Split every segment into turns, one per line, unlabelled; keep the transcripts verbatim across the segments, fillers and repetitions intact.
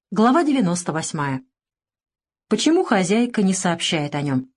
Глава девяносто восьмая. Почему хозяйка не сообщает о нем?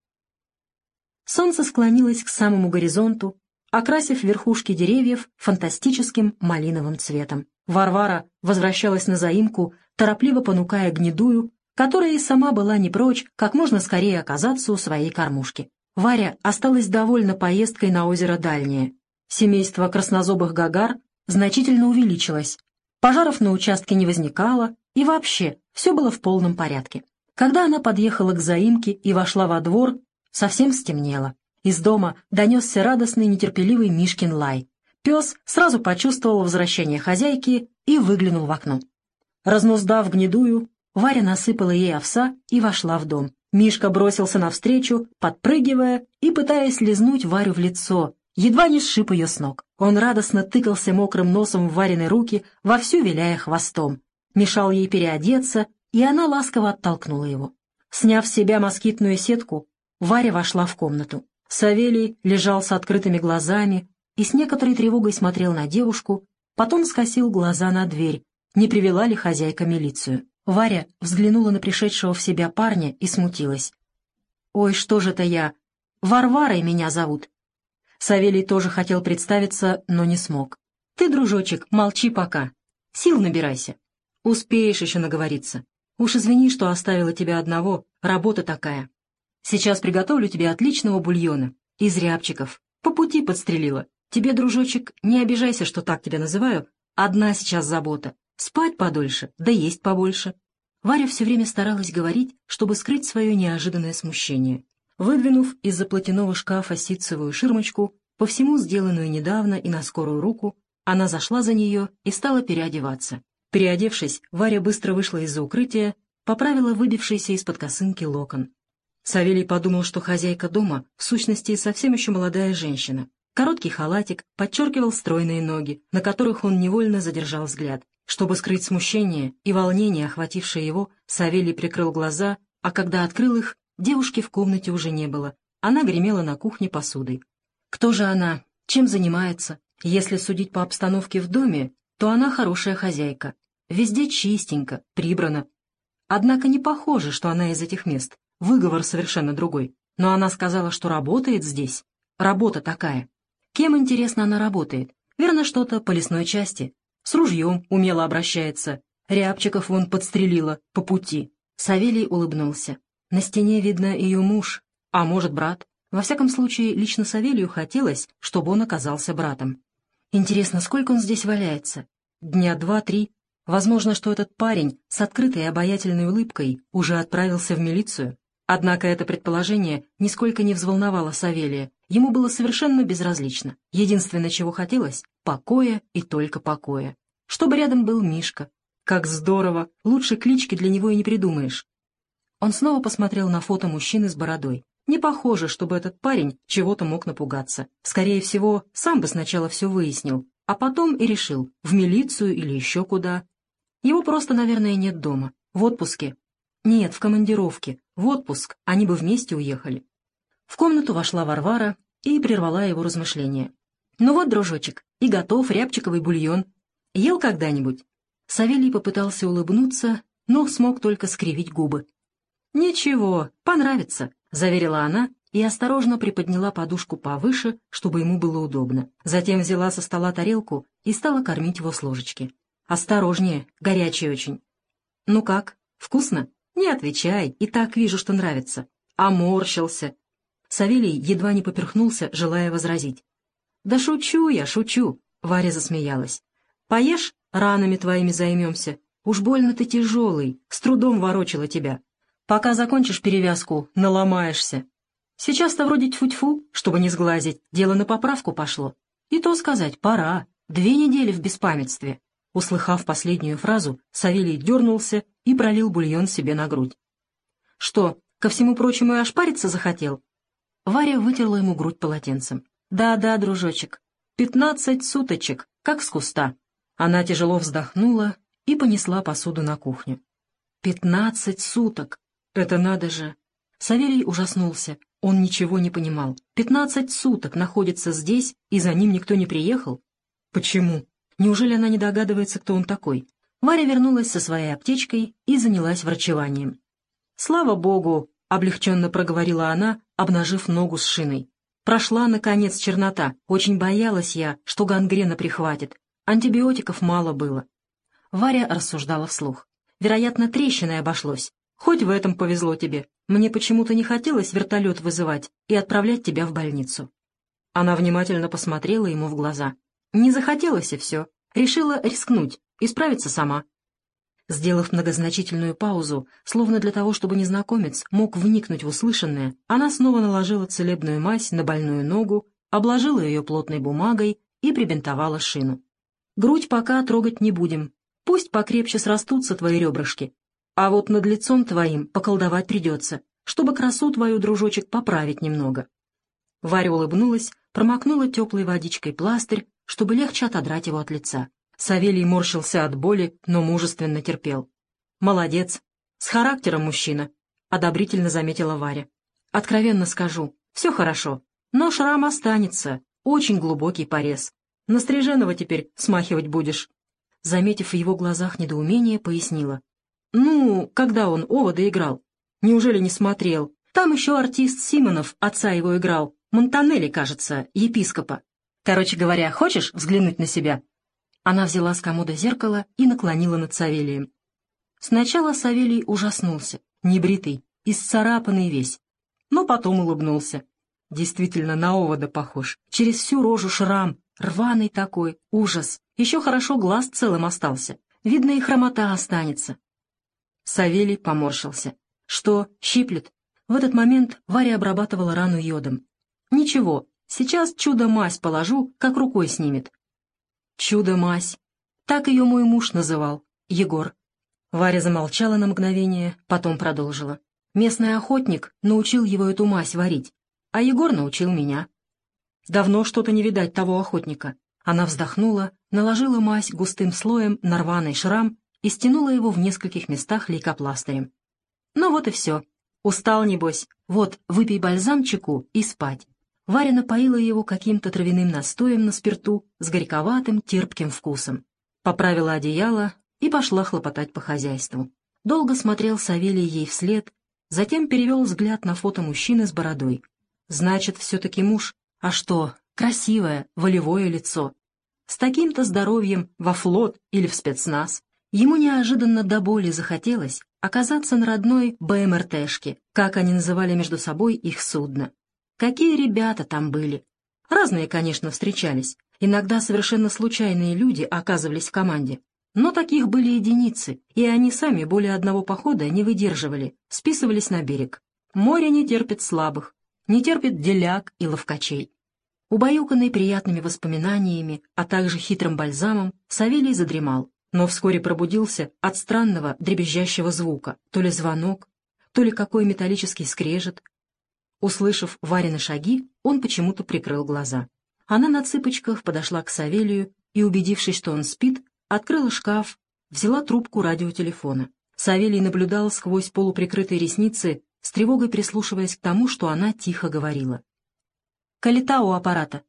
Солнце склонилось к самому горизонту, окрасив верхушки деревьев фантастическим малиновым цветом. Варвара возвращалась на заимку, торопливо понукая гнедую, которая и сама была не прочь как можно скорее оказаться у своей кормушки. Варя осталась довольна поездкой на озеро Дальнее. Семейство краснозобых гагар значительно увеличилось. Пожаров на участке не возникало, и вообще все было в полном порядке. Когда она подъехала к заимке и вошла во двор, совсем стемнело. Из дома донесся радостный нетерпеливый Мишкин лай. Пес сразу почувствовал возвращение хозяйки и выглянул в окно. Разнуздав гнедую, Варя насыпала ей овса и вошла в дом. Мишка бросился навстречу, подпрыгивая и пытаясь лизнуть Варю в лицо, едва не сшиб ее с ног. Он радостно тыкался мокрым носом в Варины руки, вовсю виляя хвостом. Мешал ей переодеться, и она ласково оттолкнула его. Сняв с себя москитную сетку, Варя вошла в комнату. Савелий лежал с открытыми глазами и с некоторой тревогой смотрел на девушку, потом скосил глаза на дверь, не привела ли хозяйка милицию. Варя взглянула на пришедшего в себя парня и смутилась. «Ой, что же это я? Варварой меня зовут». Савелий тоже хотел представиться, но не смог. «Ты, дружочек, молчи пока. Сил набирайся. Успеешь еще наговориться. Уж извини, что оставила тебя одного, работа такая. Сейчас приготовлю тебе отличного бульона, из рябчиков. По пути подстрелила. Тебе, дружочек, не обижайся, что так тебя называю. Одна сейчас забота. Спать подольше, да есть побольше». Варя все время старалась говорить, чтобы скрыть свое неожиданное смущение. Выдвинув из-за платяного шкафа ситцевую ширмочку, по всему сделанную недавно и на скорую руку, она зашла за нее и стала переодеваться. Переодевшись, Варя быстро вышла из-за укрытия, поправила выбившийся из-под косынки локон. Савелий подумал, что хозяйка дома, в сущности, совсем еще молодая женщина. Короткий халатик подчеркивал стройные ноги, на которых он невольно задержал взгляд. Чтобы скрыть смущение и волнение, охватившее его, Савелий прикрыл глаза, а когда открыл их, девушки в комнате уже не было. Она гремела на кухне посудой. Кто же она? Чем занимается? Если судить по обстановке в доме, то она хорошая хозяйка. Везде чистенько, прибрано. Однако не похоже, что она из этих мест. Выговор совершенно другой. Но она сказала, что работает здесь. Работа такая. Кем, интересно, она работает? Верно, что-то по лесной части. С ружьем умело обращается. Рябчиков вон подстрелила по пути. Савелий улыбнулся. На стене видно ее муж, а может, брат. Во всяком случае, лично Савелию хотелось, чтобы он оказался братом. Интересно, сколько он здесь валяется? Дня два-три. Возможно, что этот парень с открытой и обаятельной улыбкой уже отправился в милицию. Однако это предположение нисколько не взволновало Савелия. Ему было совершенно безразлично. Единственное, чего хотелось — покоя и только покоя. Чтобы рядом был Мишка. Как здорово! Лучше клички для него и не придумаешь. Он снова посмотрел на фото мужчины с бородой. Не похоже, чтобы этот парень чего-то мог напугаться. Скорее всего, сам бы сначала все выяснил, а потом и решил, в милицию или еще куда. Его просто, наверное, нет дома. В отпуске. Нет, в командировке. В отпуск они бы вместе уехали. В комнату вошла Варвара и прервала его размышления. «Ну вот, дружочек, и готов рябчиковый бульон. Ел когда-нибудь?» Савелий попытался улыбнуться, но смог только скривить губы. «Ничего, понравится», — заверила она и осторожно приподняла подушку повыше, чтобы ему было удобно. Затем взяла со стола тарелку и стала кормить его с ложечки. «Осторожнее, горячий очень». «Ну как, вкусно?» «Не отвечай, и так вижу, что нравится». А морщился. Савелий едва не поперхнулся, желая возразить. «Да шучу я, шучу», — Варя засмеялась. «Поешь, ранами твоими займемся. Уж больно ты тяжелый, с трудом ворочила тебя. Пока закончишь перевязку, наломаешься. Сейчас-то вроде тьфу-тьфу, чтобы не сглазить, дело на поправку пошло. И то сказать, пора, две недели в беспамятстве». Услыхав последнюю фразу, Савелий дернулся и пролил бульон себе на грудь. «Что, ко всему прочему и ошпариться захотел?» Варя вытерла ему грудь полотенцем. «Да-да, дружочек, пятнадцать суточек, как с куста». Она тяжело вздохнула и понесла посуду на кухню. «Пятнадцать суток! Это надо же!» Савелий ужаснулся. Он ничего не понимал. «Пятнадцать суток находится здесь, и за ним никто не приехал? Почему? Неужели она не догадывается, кто он такой? Варя вернулась со своей аптечкой и занялась врачеванием. «Слава богу!» — облегченно проговорила она, обнажив ногу с шиной. «Прошла, наконец, чернота. Очень боялась я, что гангрена прихватит. Антибиотиков мало было». Варя рассуждала вслух. «Вероятно, трещиной обошлось. Хоть в этом повезло тебе. Мне почему-то не хотелось вертолет вызывать и отправлять тебя в больницу». Она внимательно посмотрела ему в глаза. «Не захотелось, и все. Решила рискнуть и справиться сама». Сделав многозначительную паузу, словно для того, чтобы незнакомец мог вникнуть в услышанное, она снова наложила целебную мазь на больную ногу, обложила ее плотной бумагой и прибинтовала шину. «Грудь пока трогать не будем. Пусть покрепче срастутся твои ребрышки. А вот над лицом твоим поколдовать придется, чтобы красу твою, дружочек, поправить немного». Варя улыбнулась, промокнула теплой водичкой пластырь, чтобы легче отодрать его от лица. Савелий морщился от боли, но мужественно терпел. «Молодец! С характером мужчина!» — одобрительно заметила Варя. «Откровенно скажу, все хорошо, но шрам останется, очень глубокий порез. На Стриженова теперь смахивать будешь». Заметив в его глазах недоумение, пояснила. «Ну, когда он овода играл? Неужели не смотрел? Там еще артист Симонов, отца его играл, Монтанелли, кажется, епископа. Короче говоря, хочешь взглянуть на себя?» Она взяла с комода зеркало и наклонила над Савелием. Сначала Савелий ужаснулся, небритый, исцарапанный весь, но потом улыбнулся. Действительно, на овода похож. Через всю рожу шрам, рваный такой, ужас. Еще хорошо глаз целым остался. Видно, и хромота останется. Савелий поморщился. «Что, щиплет?» В этот момент Варя обрабатывала рану йодом. «Ничего, сейчас чудо-мазь положу, как рукой снимет». «Чудо-мазь». Так ее мой муж называл, Егор. Варя замолчала на мгновение, потом продолжила. Местный охотник научил его эту мазь варить, а Егор научил меня. Давно что-то не видать того охотника. Она вздохнула, наложила мазь густым слоем на рваный шрам и стянула его в нескольких местах лейкопластырем. Ну вот и все. Устал, небось. Вот, выпей бальзамчику и спать. Варя напоила его каким-то травяным настоем на спирту с горьковатым терпким вкусом. Поправила одеяло и пошла хлопотать по хозяйству. Долго смотрел Савелий ей вслед, затем перевел взгляд на фото мужчины с бородой. Значит, все-таки муж. А что, красивое, волевое лицо. С таким-то здоровьем во флот или в спецназ. Ему неожиданно до боли захотелось оказаться на родной БМРТшке, как они называли между собой их судно. Какие ребята там были! Разные, конечно, встречались. Иногда совершенно случайные люди оказывались в команде. Но таких были единицы, и они сами более одного похода не выдерживали, списывались на берег. Море не терпит слабых, не терпит деляк и ловкачей. Убаюканный приятными воспоминаниями, а также хитрым бальзамом, Савелий задремал, но вскоре пробудился от странного дребезжащего звука, то ли звонок, то ли какой металлический скрежет. Услышав Варины шаги, он почему-то прикрыл глаза. Она на цыпочках подошла к Савелию и, убедившись, что он спит, открыла шкаф, взяла трубку радиотелефона. Савелий наблюдал сквозь полуприкрытые ресницы, с тревогой прислушиваясь к тому, что она тихо говорила. «Калита у аппарата».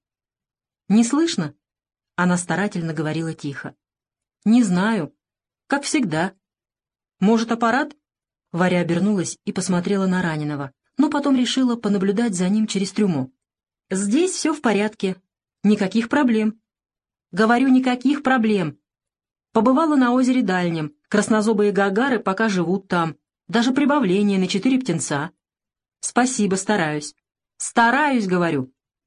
«Не слышно?» Она старательно говорила тихо. «Не знаю. Как всегда». «Может, аппарат?» Варя обернулась и посмотрела на раненого, но потом решила понаблюдать за ним через трюмо. «Здесь все в порядке. Никаких проблем». «Говорю, никаких проблем. Побывала на озере Дальнем. Краснозобые гагары пока живут там. Даже прибавление на четыре птенца». «Спасибо, стараюсь». «Стараюсь, говорю».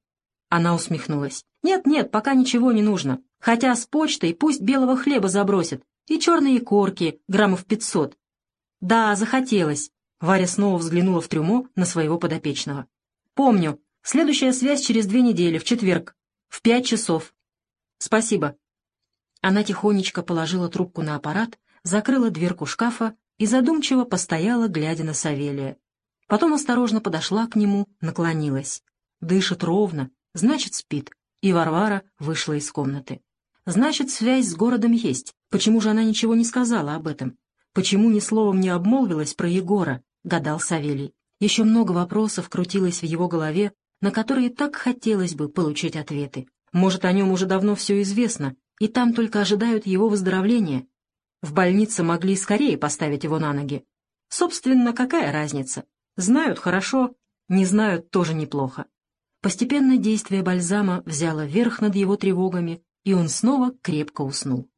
Она усмехнулась. «Нет-нет, пока ничего не нужно. Хотя с почтой пусть белого хлеба забросят. И черные корки, граммов пятьсот». «Да, захотелось». Варя снова взглянула в трюмо на своего подопечного. «Помню. Следующая связь через две недели, в четверг. В пять часов». «Спасибо». Она тихонечко положила трубку на аппарат, закрыла дверку шкафа и задумчиво постояла, глядя на Савелия. Потом осторожно подошла к нему, наклонилась. Дышит ровно, значит, спит. И Варвара вышла из комнаты. Значит, связь с городом есть. Почему же она ничего не сказала об этом? Почему ни словом не обмолвилась про Егора? Гадал Савелий. Еще много вопросов крутилось в его голове, на которые так хотелось бы получить ответы. Может, о нем уже давно все известно, и там только ожидают его выздоровления. В больнице могли скорее поставить его на ноги. Собственно, какая разница? Знают хорошо, не знают тоже неплохо. Постепенно действие бальзама взяло верх над его тревогами, и он снова крепко уснул.